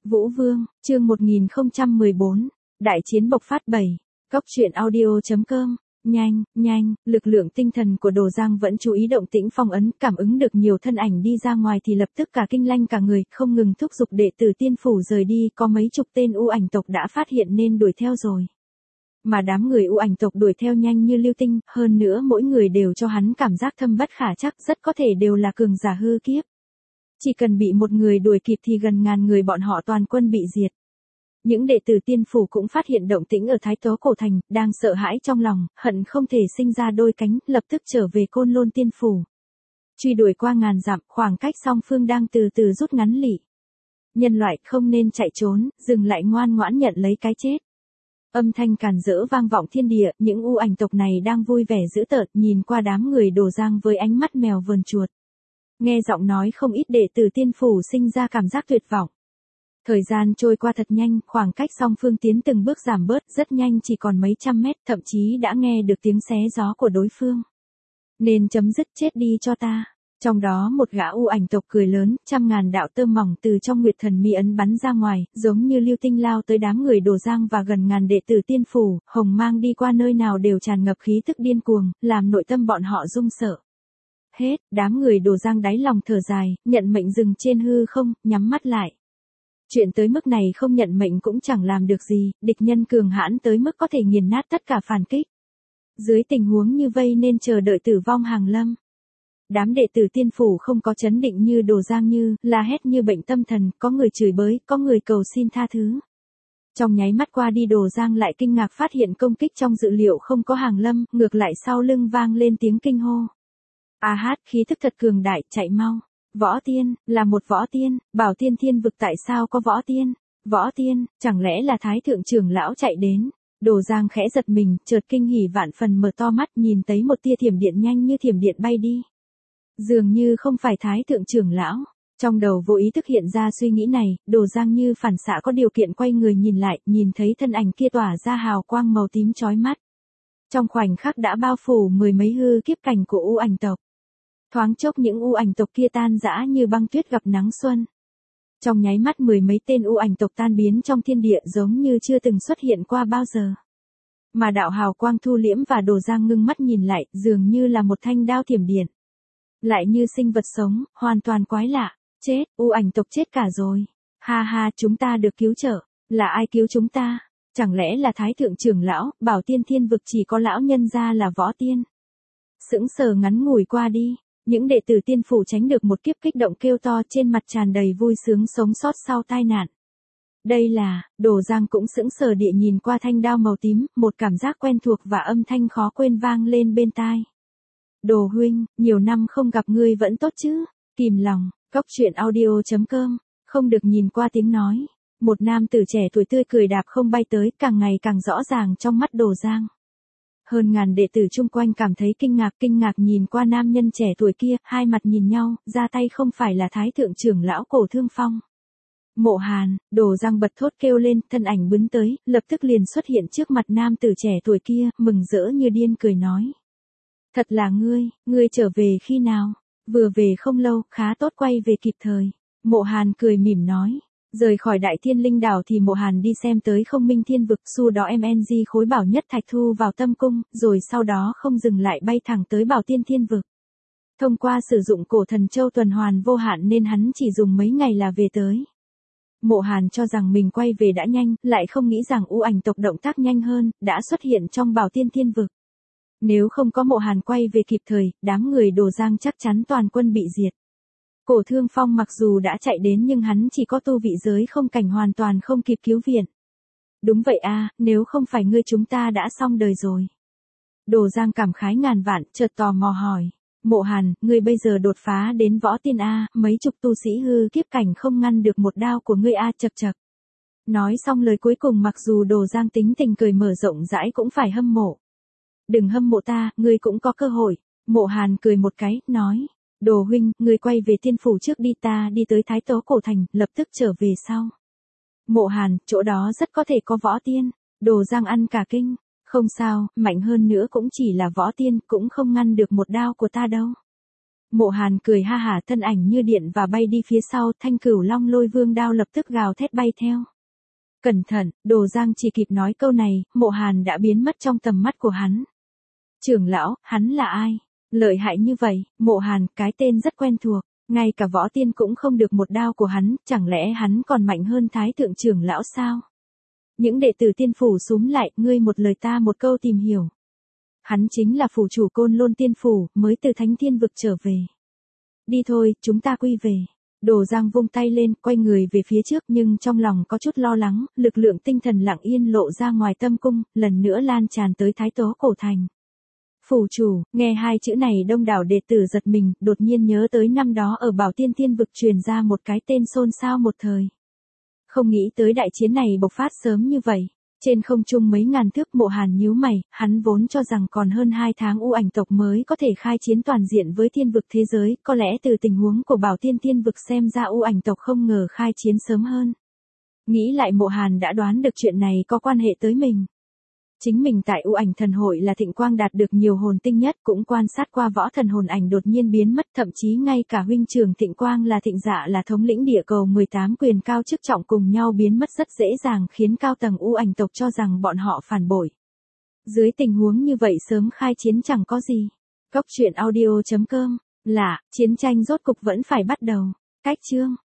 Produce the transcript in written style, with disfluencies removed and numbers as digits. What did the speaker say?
Vũ Vương, chương 1014, Đại chiến bộc phát 7, Cóc truyện audio.com, nhanh, lực lượng tinh thần của Đồ Giang vẫn chú ý động tĩnh phong ấn, cảm ứng được nhiều thân ảnh đi ra ngoài thì lập tức cả kinh lanh cả người, không ngừng thúc giục đệ tử tiên phủ rời đi, có mấy chục tên u ảnh tộc đã phát hiện nên đuổi theo rồi. Mà đám người u ảnh tộc đuổi theo nhanh như lưu tinh, hơn nữa mỗi người đều cho hắn cảm giác thâm bất khả trắc, rất có thể đều là cường giả hư kiếp. Chỉ cần bị một người đuổi kịp thì gần ngàn người bọn họ toàn quân bị diệt. Những đệ tử tiên phủ cũng phát hiện động tĩnh ở Thái Tố Cổ Thành, đang sợ hãi trong lòng, hận không thể sinh ra đôi cánh, lập tức trở về Côn Lôn tiên phủ. Truy đuổi qua ngàn dặm, khoảng cách song phương đang từ từ rút ngắn lị. Nhân loại không nên chạy trốn, dừng lại ngoan ngoãn nhận lấy cái chết. Âm thanh càn rỡ vang vọng thiên địa, những u ảnh tộc này đang vui vẻ dữ tợn, nhìn qua đám người Đồ Giang với ánh mắt mèo vờn chuột. Nghe giọng nói không ít đệ tử tiên phủ sinh ra cảm giác tuyệt vọng. Thời gian trôi qua thật nhanh, khoảng cách song phương tiến từng bước giảm bớt, rất nhanh chỉ còn mấy trăm mét, thậm chí đã nghe được tiếng xé gió của đối phương. Nên chấm dứt, chết đi cho ta. Trong đó một gã u ảnh tộc cười lớn, trăm ngàn đạo tơ mỏng từ trong Nguyệt Thần Mi ấn bắn ra ngoài, giống như lưu tinh lao tới đám người Đồ Giang và gần ngàn đệ tử tiên phủ, hồng mang đi qua nơi nào đều tràn ngập khí tức điên cuồng, làm nội tâm bọn họ rung sợ. Hết, đám người Đồ Giang đáy lòng thở dài, nhận mệnh dừng trên hư không, nhắm mắt lại. Chuyện tới mức này không nhận mệnh cũng chẳng làm được gì, địch nhân cường hãn tới mức có thể nghiền nát tất cả phản kích. Dưới tình huống như vây nên chờ đợi tử vong hàng lâm. Đám đệ tử tiên phủ không có chấn định như Đồ Giang, như la hét như bệnh tâm thần, có người chửi bới, có người cầu xin tha thứ. Trong nháy mắt qua đi Đồ Giang lại kinh ngạc phát hiện công kích trong dự liệu không có hàng lâm, ngược lại sau lưng vang lên tiếng kinh hô. A hát, khí thức thật cường đại, chạy mau. Võ tiên, là một võ tiên, Bảo Tiên Thiên vực tại sao có võ tiên? Võ tiên, chẳng lẽ là Thái Thượng trưởng lão chạy đến? Đồ Giang khẽ giật mình, chợt kinh hỉ vạn phần mở to mắt nhìn thấy một tia thiểm điện nhanh như thiểm điện bay đi. Dường như không phải Thái Thượng trưởng lão. Trong đầu vô ý thức hiện ra suy nghĩ này, Đồ Giang như phản xạ có điều kiện quay người nhìn lại, nhìn thấy thân ảnh kia tỏa ra hào quang màu tím chói mắt. Trong khoảnh khắc đã bao phủ mười mấy hư kiếp cảnh của u ảnh tộc. Thoáng chốc những u ảnh tộc kia tan rã như băng tuyết gặp nắng xuân. Trong nháy mắt mười mấy tên u ảnh tộc tan biến trong thiên địa giống như chưa từng xuất hiện qua bao giờ. Mà đạo hào quang thu liễm và Đồ Giang ngưng mắt nhìn lại, dường như là một thanh đao thiểm điện. Lại như sinh vật sống, hoàn toàn quái lạ. Chết, u ảnh tộc chết cả rồi. Ha ha, chúng ta được cứu trợ. Là ai cứu chúng ta? Chẳng lẽ là Thái Thượng trưởng lão, Bảo Tiên Thiên vực chỉ có lão nhân gia là võ tiên? Sững sờ ngắn ngủi qua đi. Những đệ tử tiên phủ tránh được một kiếp kích động kêu to, trên mặt tràn đầy vui sướng sống sót sau tai nạn. Đây là, Đồ Giang cũng sững sờ địa nhìn qua thanh đao màu tím, một cảm giác quen thuộc và âm thanh khó quên vang lên bên tai. Đồ huynh, nhiều năm không gặp ngươi vẫn tốt chứ? Kìm lòng, Cóc truyện audio.com, không được nhìn qua tiếng nói. Một nam tử trẻ tuổi tươi cười đạp không bay tới, càng ngày càng rõ ràng trong mắt Đồ Giang. Hơn ngàn đệ tử chung quanh cảm thấy kinh ngạc nhìn qua nam nhân trẻ tuổi kia, hai mặt nhìn nhau, ra tay không phải là Thái Thượng trưởng lão Cổ Thương Phong. Mộ Hàn, Đồ Giang bật thốt kêu lên, thân ảnh bứng tới, lập tức liền xuất hiện trước mặt nam tử trẻ tuổi kia, mừng rỡ như điên cười nói. Thật là ngươi trở về khi nào? Vừa về không lâu, khá tốt quay về kịp thời. Mộ Hàn cười mỉm nói. Rời khỏi Đại Thiên Linh Đảo thì Mộ Hàn đi xem tới Không Minh Thiên vực, sau đó MNG khối bảo nhất thạch thu vào tâm cung, rồi sau đó không dừng lại bay thẳng tới Bảo Tiên Thiên vực. Thông qua sử dụng cổ thần châu tuần hoàn vô hạn nên hắn chỉ dùng mấy ngày là về tới. Mộ Hàn cho rằng mình quay về đã nhanh, lại không nghĩ rằng u ảnh tộc động tác nhanh hơn, đã xuất hiện trong Bảo Tiên Thiên vực. Nếu không có Mộ Hàn quay về kịp thời, đám người Đồ Giang chắc chắn toàn quân bị diệt. Cổ Thương Phong mặc dù đã chạy đến nhưng hắn chỉ có tu vị giới không cảnh, hoàn toàn không kịp cứu viện. Đúng vậy a, nếu không phải ngươi chúng ta đã xong đời rồi. Đồ Giang cảm khái ngàn vạn, chợt tò mò hỏi. Mộ Hàn, ngươi bây giờ đột phá đến võ tiên a, mấy chục tu sĩ hư kiếp cảnh không ngăn được một đao của ngươi a, chậc chậc. Nói xong lời cuối cùng mặc dù Đồ Giang tính tình cười mở rộng rãi cũng phải hâm mộ. Đừng hâm mộ ta, ngươi cũng có cơ hội. Mộ Hàn cười một cái, nói. Đồ huynh, ngươi quay về tiên phủ trước đi, ta đi tới Thái Tố Cổ Thành, lập tức trở về sau. Mộ Hàn, chỗ đó rất có thể có võ tiên. Đồ Giang ăn cả kinh. Không sao, mạnh hơn nữa cũng chỉ là võ tiên, cũng không ngăn được một đao của ta đâu. Mộ Hàn cười ha hả, thân ảnh như điện và bay đi phía sau, Thanh Cửu Long Lôi Vương đao lập tức gào thét bay theo. Cẩn thận, Đồ Giang chỉ kịp nói câu này, Mộ Hàn đã biến mất trong tầm mắt của hắn. Trưởng lão, hắn là ai? Lợi hại như vậy, Mộ Hàn, cái tên rất quen thuộc, ngay cả võ tiên cũng không được một đao của hắn, chẳng lẽ hắn còn mạnh hơn Thái thượng trưởng lão sao? Những đệ tử tiên phủ xúm lại, ngươi một lời ta một câu tìm hiểu. Hắn chính là phủ chủ Côn Lôn Tiên Phủ, mới từ Thánh Thiên Vực trở về. Đi thôi, chúng ta quy về. Đồ Giang vung tay lên, quay người về phía trước nhưng trong lòng có chút lo lắng, lực lượng tinh thần lặng yên lộ ra ngoài tâm cung, lần nữa lan tràn tới Thái Tố Cổ Thành. Phủ chủ, nghe hai chữ này đông đảo đệ tử giật mình, đột nhiên nhớ tới năm đó ở Bảo Tiên Tiên Vực truyền ra một cái tên xôn xao một thời. Không nghĩ tới đại chiến này bộc phát sớm như vậy. Trên không trung mấy ngàn thước, Mộ Hàn nhíu mày, hắn vốn cho rằng còn hơn 2 tháng U Ảnh tộc mới có thể khai chiến toàn diện với thiên vực thế giới, có lẽ từ tình huống của Bảo Tiên Tiên Vực xem ra U Ảnh tộc không ngờ khai chiến sớm hơn. Nghĩ lại Mộ Hàn đã đoán được chuyện này có quan hệ tới mình. Chính mình tại U Ảnh thần hội là Thịnh Quang đạt được nhiều hồn tinh nhất, cũng quan sát qua võ thần hồn ảnh đột nhiên biến mất, thậm chí ngay cả huynh trưởng Thịnh Quang là Thịnh Dạ là thống lĩnh địa cầu 18 quyền cao chức trọng cùng nhau biến mất rất dễ dàng, khiến cao tầng U Ảnh tộc cho rằng bọn họ phản bội. Dưới tình huống như vậy sớm khai chiến chẳng có gì. Cốc truyện audio.com là chiến tranh rốt cục vẫn phải bắt đầu. Cách chương